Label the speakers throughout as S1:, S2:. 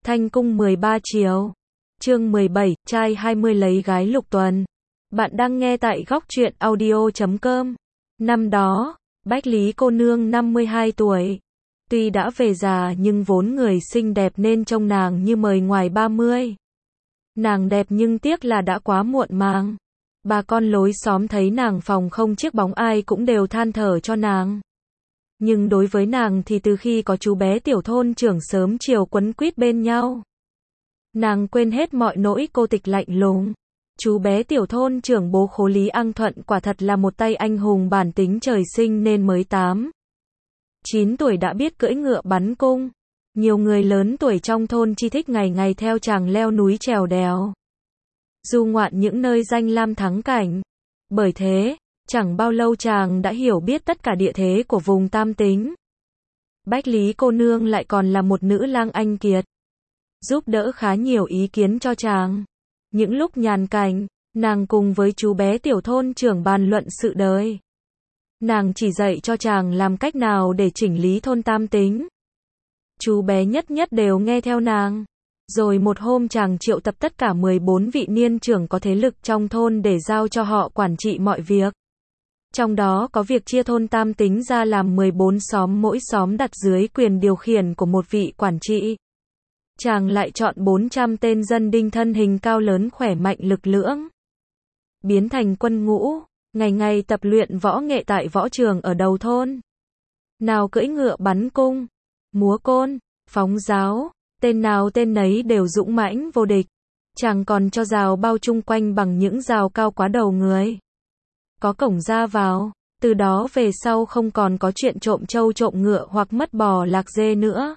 S1: Thanh cung 13 chiều. Chương 17, trai 20 lấy gái lục tuần. Bạn đang nghe tại góc truyện audio.com. Năm đó, Bách Lý cô nương 52 tuổi. Tuy đã về già nhưng vốn người xinh đẹp nên trông nàng như mời ngoài 30. Nàng đẹp nhưng tiếc là đã quá muộn màng. Bà con lối xóm thấy nàng phòng không chiếc bóng ai cũng đều than thở cho nàng. Nhưng đối với nàng thì từ khi có chú bé tiểu thôn trưởng sớm chiều quấn quýt bên nhau, nàng quên hết mọi nỗi cô tịch lạnh lùng. Chú bé tiểu thôn trưởng bố Khố Lý Ăng Thuận quả thật là một tay anh hùng bản tính trời sinh nên mới 9 tuổi đã biết cưỡi ngựa bắn cung. Nhiều người lớn tuổi trong thôn chi thích ngày ngày theo chàng leo núi trèo đèo, du ngoạn những nơi danh lam thắng cảnh. Bởi thế, chẳng bao lâu chàng đã hiểu biết tất cả địa thế của vùng Tam Tính. Bách Lý cô nương lại còn là một nữ lang anh kiệt, giúp đỡ khá nhiều ý kiến cho chàng. Những lúc nhàn cảnh, nàng cùng với chú bé tiểu thôn trưởng bàn luận sự đời. Nàng chỉ dạy cho chàng làm cách nào để chỉnh lý thôn Tam Tính. Chú bé nhất nhất đều nghe theo nàng. Rồi một hôm chàng triệu tập tất cả 14 vị niên trưởng có thế lực trong thôn để giao cho họ quản trị mọi việc. Trong đó có việc chia thôn Tam Tính ra làm 14 xóm, mỗi xóm đặt dưới quyền điều khiển của một vị quản trị. Chàng lại chọn 400 tên dân đinh thân hình cao lớn khỏe mạnh lực lưỡng, biến thành quân ngũ, ngày ngày tập luyện võ nghệ tại võ trường ở đầu thôn. Nào cưỡi ngựa bắn cung, múa côn, phóng giáo, tên nào tên nấy đều dũng mãnh vô địch. Chàng còn cho rào bao chung quanh bằng những rào cao quá đầu người, có cổng ra vào. Từ đó về sau không còn có chuyện trộm trâu trộm ngựa hoặc mất bò lạc dê nữa.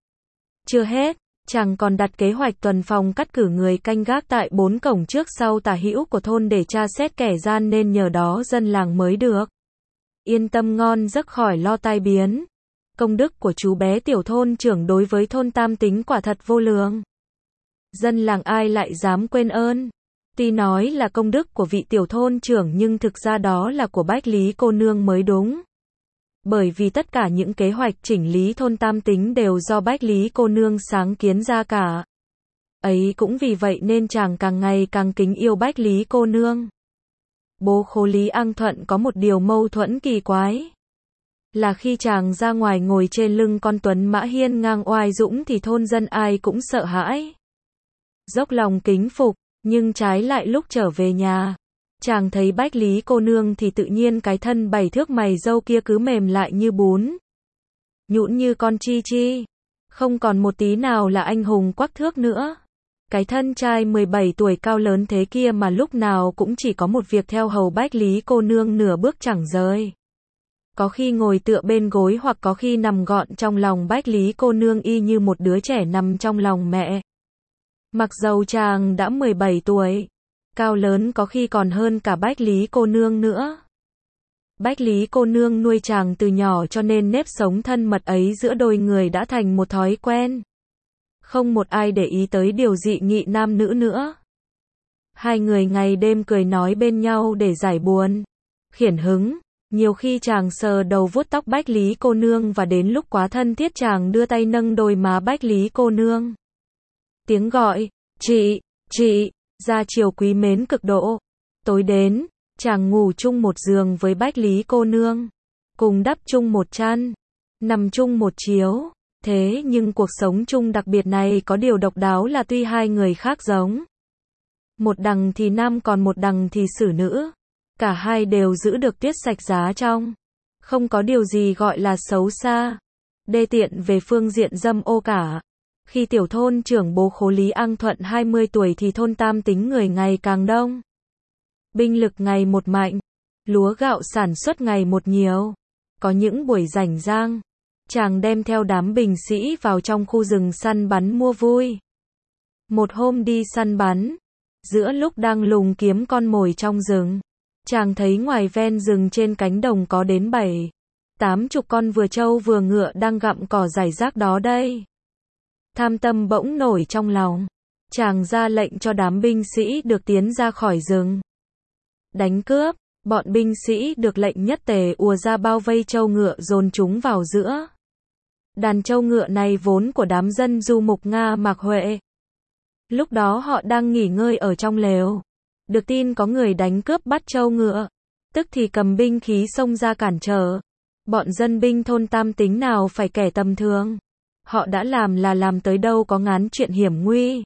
S1: Chưa hết, chàng còn đặt kế hoạch tuần phòng cắt cử người canh gác tại 4 cổng trước sau tả hữu của thôn để tra xét kẻ gian, nên nhờ đó dân làng mới được yên tâm ngon giấc khỏi lo tai biến. Công đức của chú bé tiểu thôn trưởng đối với thôn Tam Tính quả thật vô lượng. Dân làng ai lại dám quên ơn. Tuy nói là công đức của vị tiểu thôn trưởng nhưng thực ra đó là của Bách Lý cô nương mới đúng. Bởi vì tất cả những kế hoạch chỉnh lý thôn Tam Tính đều do Bách Lý cô nương sáng kiến ra cả. Ấy cũng vì vậy nên chàng càng ngày càng kính yêu Bách Lý cô nương. Bố Khố Lý Ăng Thuận có một điều mâu thuẫn kỳ quái, là khi chàng ra ngoài ngồi trên lưng con tuấn mã hiên ngang oai dũng thì thôn dân ai cũng sợ hãi, dốc lòng kính phục. Nhưng trái lại lúc trở về nhà, chàng thấy Bách Lý cô nương thì tự nhiên cái thân 7 thước mày râu kia cứ mềm lại như bún, nhũn như con chi chi, không còn một tí nào là anh hùng quắc thước nữa. Cái thân trai 17 tuổi cao lớn thế kia mà lúc nào cũng chỉ có một việc theo hầu Bách Lý cô nương nửa bước chẳng rời. Có khi ngồi tựa bên gối hoặc có khi nằm gọn trong lòng Bách Lý cô nương y như một đứa trẻ nằm trong lòng mẹ. Mặc dầu chàng đã 17 tuổi, cao lớn có khi còn hơn cả Bách Lý cô nương nữa. Bách Lý cô nương nuôi chàng từ nhỏ cho nên nếp sống thân mật ấy giữa đôi người đã thành một thói quen. Không một ai để ý tới điều dị nghị nam nữ nữa. Hai người ngày đêm cười nói bên nhau để giải buồn, khiển hứng. Nhiều khi chàng sờ đầu vuốt tóc Bách Lý cô nương và đến lúc quá thân thiết chàng đưa tay nâng đôi má Bách Lý cô nương. Tiếng gọi, chị, ra chiều quý mến cực độ. Tối đến, chàng ngủ chung một giường với Bách Lý cô nương, cùng đắp chung một chăn, nằm chung một chiếu. Thế nhưng cuộc sống chung đặc biệt này có điều độc đáo là tuy hai người khác giống, một đằng thì nam còn một đằng thì xử nữ, cả hai đều giữ được tiết sạch giá trong, không có điều gì gọi là xấu xa, đê tiện về phương diện dâm ô cả. Khi tiểu thôn trưởng bố Khố Lý Ăng Thuận 20 tuổi thì thôn Tam Tính người ngày càng đông, binh lực ngày một mạnh, lúa gạo sản xuất ngày một nhiều. Có những buổi rảnh rang, chàng đem theo đám binh sĩ vào trong khu rừng săn bắn mua vui. Một hôm đi săn bắn, giữa lúc đang lùng kiếm con mồi trong rừng, chàng thấy ngoài ven rừng trên cánh đồng có đến 7-80 con vừa trâu vừa ngựa đang gặm cỏ rải rác đó đây. Tham tâm bỗng nổi trong lòng, chàng ra lệnh cho đám binh sĩ được tiến ra khỏi rừng đánh cướp. Bọn binh sĩ được lệnh nhất tề ùa ra bao vây trâu ngựa dồn chúng vào giữa Đàn trâu ngựa này vốn của đám dân du mục Nga Mạc Huệ. Lúc đó họ đang nghỉ ngơi ở trong lều. Được tin có người đánh cướp bắt trâu ngựa. Tức thì cầm binh khí xông ra cản trở. Bọn dân binh thôn Tam Tính nào phải kẻ tầm thường. Họ đã làm là làm tới đâu có ngán chuyện hiểm nguy.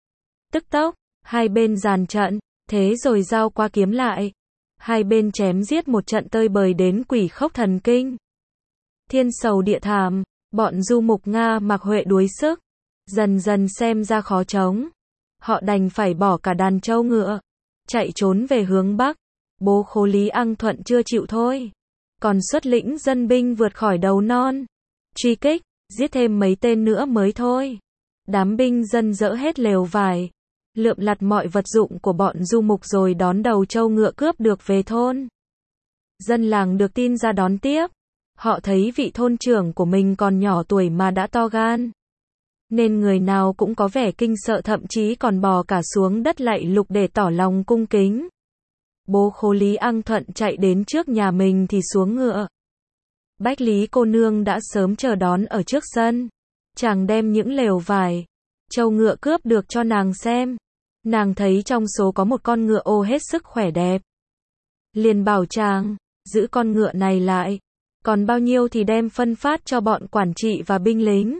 S1: Tức tốc, hai bên dàn trận, thế rồi giao qua kiếm lại. Hai bên chém giết một trận tơi bời đến quỷ khốc thần kinh. Thiên sầu địa thảm, bọn du mục Nga Mạc Huệ đuối sức. Dần dần xem ra khó chống. Họ đành phải bỏ cả đàn trâu ngựa. Chạy trốn về hướng Bắc. Bố Khố Lý Ăng Thuận chưa chịu thôi. Còn xuất lĩnh dân binh vượt khỏi đầu non. Truy kích, giết thêm mấy tên nữa mới thôi. Đám binh dân dỡ hết lều vải. Lượm lặt mọi vật dụng của bọn du mục rồi đón đầu trâu ngựa cướp được về thôn. Dân làng được tin ra đón tiếp. Họ thấy vị thôn trưởng của mình còn nhỏ tuổi mà đã to gan. Nên người nào cũng có vẻ kinh sợ, thậm chí còn bò cả xuống đất lạy lục để tỏ lòng cung kính. Bố Khố Lý Ăng Thuận chạy đến trước nhà mình thì xuống ngựa. Bách Lý cô nương đã sớm chờ đón ở trước sân. Chàng đem những lều vải, trâu ngựa cướp được cho nàng xem. Nàng thấy trong số có một con ngựa ô hết sức khỏe đẹp. Liền bảo chàng, giữ con ngựa này lại. Còn bao nhiêu thì đem phân phát cho bọn quản trị và binh lính.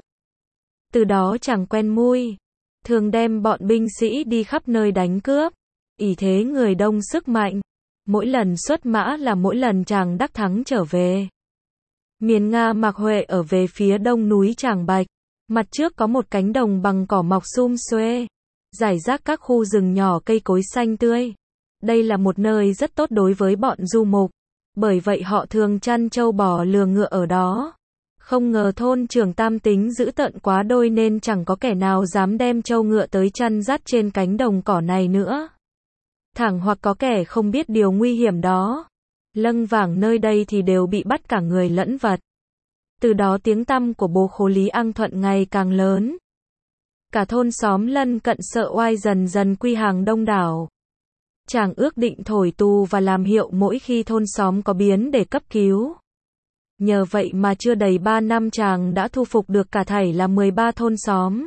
S1: Từ đó chàng quen mui. Thường đem bọn binh sĩ đi khắp nơi đánh cướp. Ỷ thế người đông sức mạnh. Mỗi lần xuất mã là mỗi lần chàng đắc thắng trở về. Miền Nga Mạc Huệ ở về phía đông núi Tràng Bạch. Mặt trước có một cánh đồng bằng cỏ mọc sum xuê. Rải rác các khu rừng nhỏ cây cối xanh tươi. Đây là một nơi rất tốt đối với bọn du mục. Bởi vậy họ thường chăn trâu bò lừa ngựa ở đó. Không ngờ thôn trưởng Tam Tính dữ tợn quá đôi nên chẳng có kẻ nào dám đem trâu ngựa tới chăn dắt trên cánh đồng cỏ này nữa. Thẳng hoặc có kẻ không biết điều nguy hiểm đó. Lâng vảng nơi đây thì đều bị bắt cả người lẫn vật. Từ đó tiếng tăm của bố Khố Lý Ăng Thuận ngày càng lớn. Cả thôn xóm lân cận sợ oai dần dần quy hàng đông đảo. Chàng ước định thổi tù và làm hiệu mỗi khi thôn xóm có biến để cấp cứu. Nhờ vậy mà chưa đầy 3 năm chàng đã thu phục được cả thảy là 13 thôn xóm.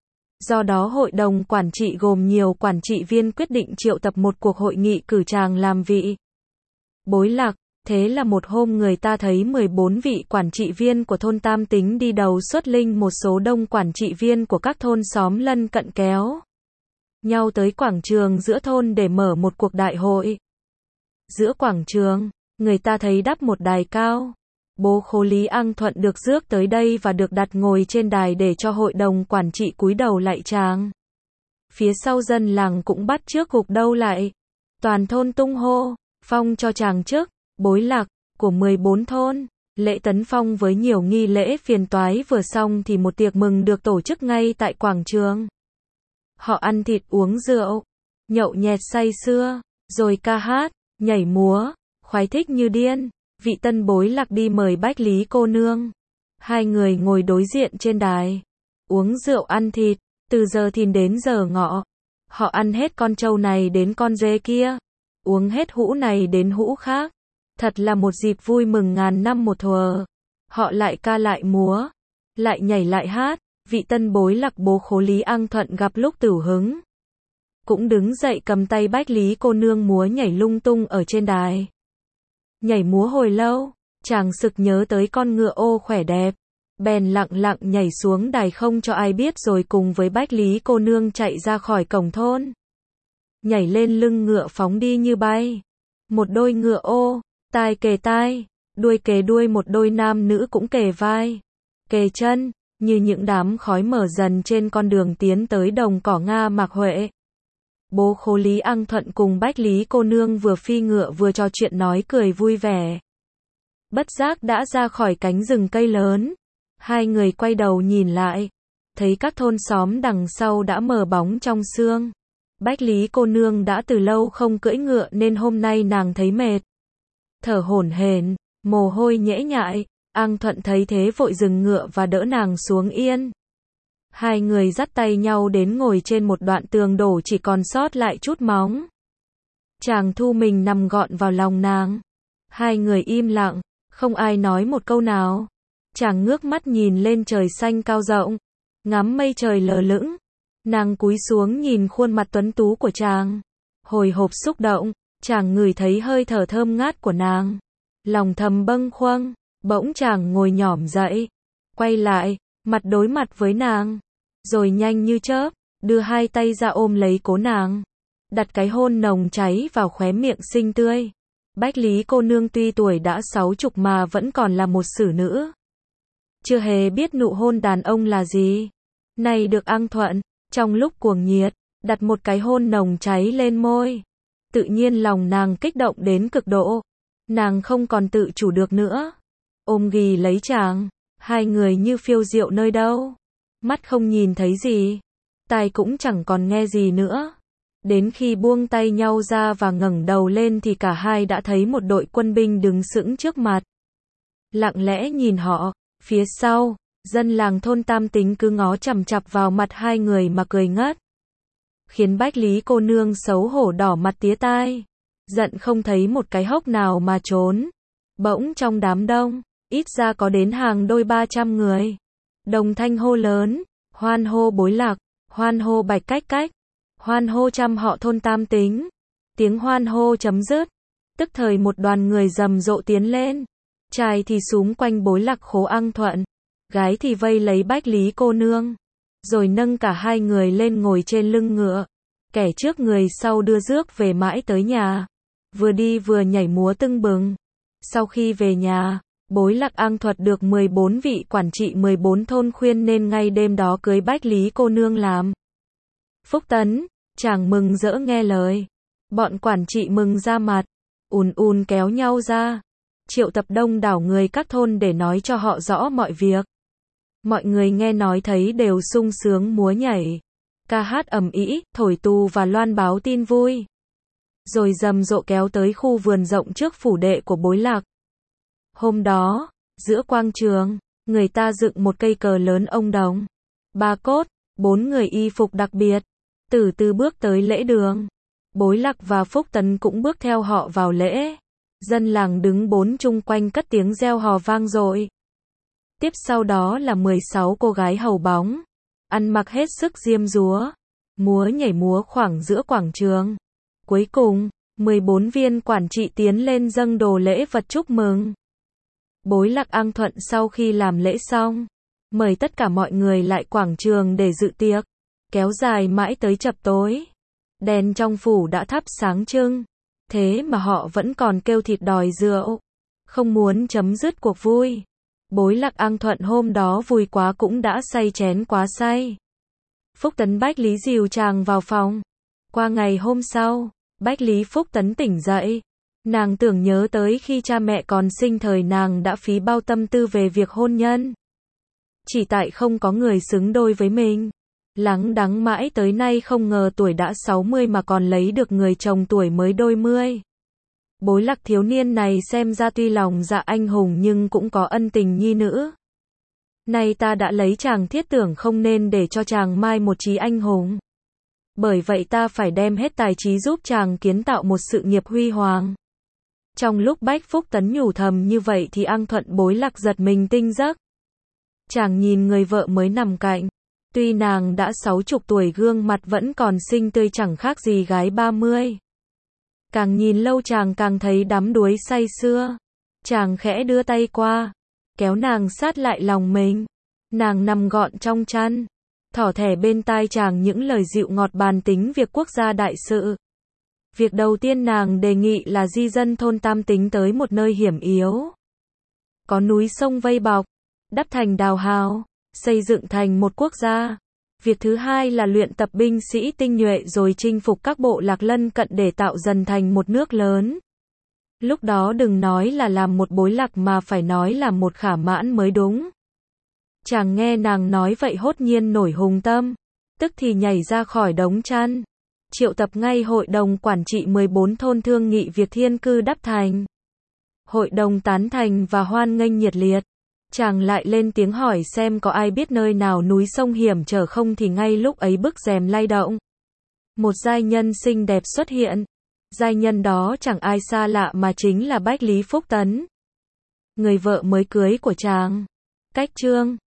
S1: Do đó hội đồng quản trị gồm nhiều quản trị viên quyết định triệu tập một cuộc hội nghị cử chàng làm vị bối lạc. Thế là một hôm người ta thấy 14 vị quản trị viên của thôn Tam Tính đi đầu xuất linh một số đông quản trị viên của các thôn xóm lân cận kéo nhau tới quảng trường giữa thôn để mở một cuộc đại hội. Giữa quảng trường, người ta thấy đắp một đài cao. Bố Khố Lý Ăng Thuận được rước tới đây và được đặt ngồi trên đài để cho hội đồng quản trị cúi đầu lạy chàng. Phía sau dân làng cũng bắt chước gục đầu lại. Toàn thôn tung hô, phong cho chàng chức bối lạc của 14 thôn. Lễ tấn phong với nhiều nghi lễ phiền toái vừa xong thì một tiệc mừng được tổ chức ngay tại quảng trường. Họ ăn thịt uống rượu, nhậu nhẹt say sưa, rồi ca hát, nhảy múa, khoái thích như điên. Vị tân bối lạc đi mời Bách Lý cô nương. Hai người ngồi đối diện trên đài, uống rượu ăn thịt, từ giờ thìn đến giờ ngọ. Họ ăn hết con trâu này đến con dê kia, uống hết hũ này đến hũ khác. Thật là một dịp vui mừng ngàn năm một thuở. Họ lại ca lại múa, lại nhảy lại hát. Vị tân bối lạc bố Khố Lý Ăng Thuận gặp lúc tửu hứng, cũng đứng dậy cầm tay Bách Lý cô nương múa nhảy lung tung ở trên đài. Nhảy múa hồi lâu, chàng sực nhớ tới con ngựa ô khỏe đẹp, bèn lặng lặng nhảy xuống đài không cho ai biết rồi cùng với Bách Lý cô nương chạy ra khỏi cổng thôn. Nhảy lên lưng ngựa phóng đi như bay. Một đôi ngựa ô, tai kề tai, đuôi kề đuôi, một đôi nam nữ cũng kề vai, kề chân, như những đám khói mở dần trên con đường tiến tới đồng cỏ Nga Mạc Huệ. Bố Khố Lý Ăng Thuận cùng Bách Lý cô nương vừa phi ngựa vừa trò chuyện nói cười vui vẻ. Bất giác đã ra khỏi cánh rừng cây lớn. Hai người quay đầu nhìn lại, thấy các thôn xóm đằng sau đã mờ bóng trong sương. Bách Lý cô nương đã từ lâu không cưỡi ngựa nên hôm nay nàng thấy mệt, thở hổn hển, mồ hôi nhễ nhại. Ăng Thuận thấy thế vội dừng ngựa và đỡ nàng xuống yên. Hai người dắt tay nhau đến ngồi trên một đoạn tường đổ chỉ còn sót lại chút móng. Chàng thu mình nằm gọn vào lòng nàng. Hai người im lặng, không ai nói một câu nào. Chàng ngước mắt nhìn lên trời xanh cao rộng, ngắm mây trời lờ lững. Nàng cúi xuống nhìn khuôn mặt tuấn tú của chàng. Hồi hộp xúc động, chàng ngửi thấy hơi thở thơm ngát của nàng. Lòng thầm bâng khuâng, bỗng chàng ngồi nhỏm dậy, quay lại, mặt đối mặt với nàng. Rồi nhanh như chớp, đưa hai tay ra ôm lấy cố nàng. Đặt cái hôn nồng cháy vào khóe miệng xinh tươi. Bách Lý cô nương tuy tuổi đã 60 mà vẫn còn là một xử nữ. Chưa hề biết nụ hôn đàn ông là gì. Này được ăng thuận, trong lúc cuồng nhiệt, đặt một cái hôn nồng cháy lên môi. Tự nhiên lòng nàng kích động đến cực độ. Nàng không còn tự chủ được nữa. Ôm ghì lấy chàng, hai người như phiêu diệu nơi đâu. Mắt không nhìn thấy gì, tai cũng chẳng còn nghe gì nữa. Đến khi buông tay nhau ra và ngẩng đầu lên thì cả hai đã thấy một đội quân binh đứng sững trước mặt. Lặng lẽ nhìn họ, phía sau, dân làng thôn Tam Tính cứ ngó chằm chằm vào mặt hai người mà cười ngất. Khiến Bách Lý cô nương xấu hổ đỏ mặt tía tai. Giận không thấy một cái hốc nào mà trốn. Bỗng trong đám đông, ít ra có đến hàng đôi 300 người. Đồng thanh hô lớn, hoan hô Bối Lạc, hoan hô Bạch Cách Cách, hoan hô trăm họ thôn Tam Tính. Tiếng hoan hô chấm dứt, tức thời một đoàn người rầm rộ tiến lên. Trai thì xúm quanh Bối Lạc khố ăng thuận, gái thì vây lấy Bách Lý cô nương. Rồi nâng cả hai người lên ngồi trên lưng ngựa. Kẻ trước người sau đưa rước về mãi tới nhà. Vừa đi vừa nhảy múa tưng bừng. Sau khi về nhà, Bối Lạc ăng thuật được 14 vị quản trị 14 thôn khuyên nên ngay đêm đó cưới Bách Lý cô nương làm phúc tấn. Chàng mừng rỡ nghe lời. Bọn quản trị mừng ra mặt, ùn kéo nhau ra, triệu tập đông đảo người các thôn để nói cho họ rõ mọi việc. Mọi người nghe nói thấy đều sung sướng múa nhảy, ca hát ầm ĩ, thổi tù và loan báo tin vui. Rồi rầm rộ kéo tới khu vườn rộng trước phủ đệ của Bối Lạc. Hôm đó, giữa quang trường, người ta dựng một cây cờ lớn ông đồng. Ba cốt, 4 người y phục đặc biệt, từ từ bước tới lễ đường. Bối Lạc và Phúc Tấn cũng bước theo họ vào lễ. Dân làng đứng bốn chung quanh cất tiếng reo hò vang dội. Tiếp sau đó là 16 cô gái hầu bóng, ăn mặc hết sức diêm dúa, múa nhảy múa khoảng giữa quảng trường. Cuối cùng, 14 viên quản trị tiến lên dâng đồ lễ vật chúc mừng. Bối Lạc ăng thuận sau khi làm lễ xong, mời tất cả mọi người lại quảng trường để dự tiệc, kéo dài mãi tới chập tối. Đèn trong phủ đã thắp sáng trưng, thế mà họ vẫn còn kêu thịt đòi rượu, không muốn chấm dứt cuộc vui. Bối Lạc ăng thuận hôm đó vui quá cũng đã say chén quá say. Phúc Tấn Bách Lý dìu chàng vào phòng. Qua ngày hôm sau, Bách Lý Phúc Tấn tỉnh dậy. Nàng tưởng nhớ tới khi cha mẹ còn sinh thời nàng đã phí bao tâm tư về việc hôn nhân. Chỉ tại không có người xứng đôi với mình. Lắng đắng mãi tới nay không ngờ tuổi đã 60 mà còn lấy được người chồng tuổi mới đôi mươi. Bối Lạc thiếu niên này xem ra tuy lòng dạ anh hùng nhưng cũng có ân tình nhi nữ. Nay ta đã lấy chàng thiết tưởng không nên để cho chàng mai một chí anh hùng. Bởi vậy ta phải đem hết tài trí giúp chàng kiến tạo một sự nghiệp huy hoàng. Trong lúc Bách Phúc Tấn nhủ thầm như vậy thì ăng thuận Bối Lạc giật mình tinh giấc. Chàng nhìn người vợ mới nằm cạnh. Tuy nàng đã 60 tuổi gương mặt vẫn còn xinh tươi chẳng khác gì gái 30. Càng nhìn lâu chàng càng thấy đắm đuối say sưa. Chàng khẽ đưa tay qua, kéo nàng sát lại lòng mình. Nàng nằm gọn trong chăn, thỏ thẻ bên tai chàng những lời dịu ngọt bàn tính việc quốc gia đại sự. Việc đầu tiên nàng đề nghị là di dân thôn Tam Tính tới một nơi hiểm yếu, có núi sông vây bọc, đắp thành đào hào, xây dựng thành một quốc gia. Việc thứ hai là luyện tập binh sĩ tinh nhuệ rồi chinh phục các bộ lạc lân cận để tạo dần thành một nước lớn. Lúc đó đừng nói là làm một Bối Lạc mà phải nói là một Khả Mãn mới đúng. Chàng nghe nàng nói vậy hốt nhiên nổi hùng tâm, tức thì nhảy ra khỏi đống chăn, triệu tập ngay hội đồng quản trị 14 thôn thương nghị việc thiên cư đắp thành. Hội đồng tán thành và hoan nghênh nhiệt liệt. Chàng lại lên tiếng hỏi xem có ai biết nơi nào núi sông hiểm trở không thì ngay lúc ấy bức rèm lay động. Một giai nhân xinh đẹp xuất hiện. Giai nhân đó chẳng ai xa lạ mà chính là Bách Lý Phúc Tấn, người vợ mới cưới của chàng. Cách chương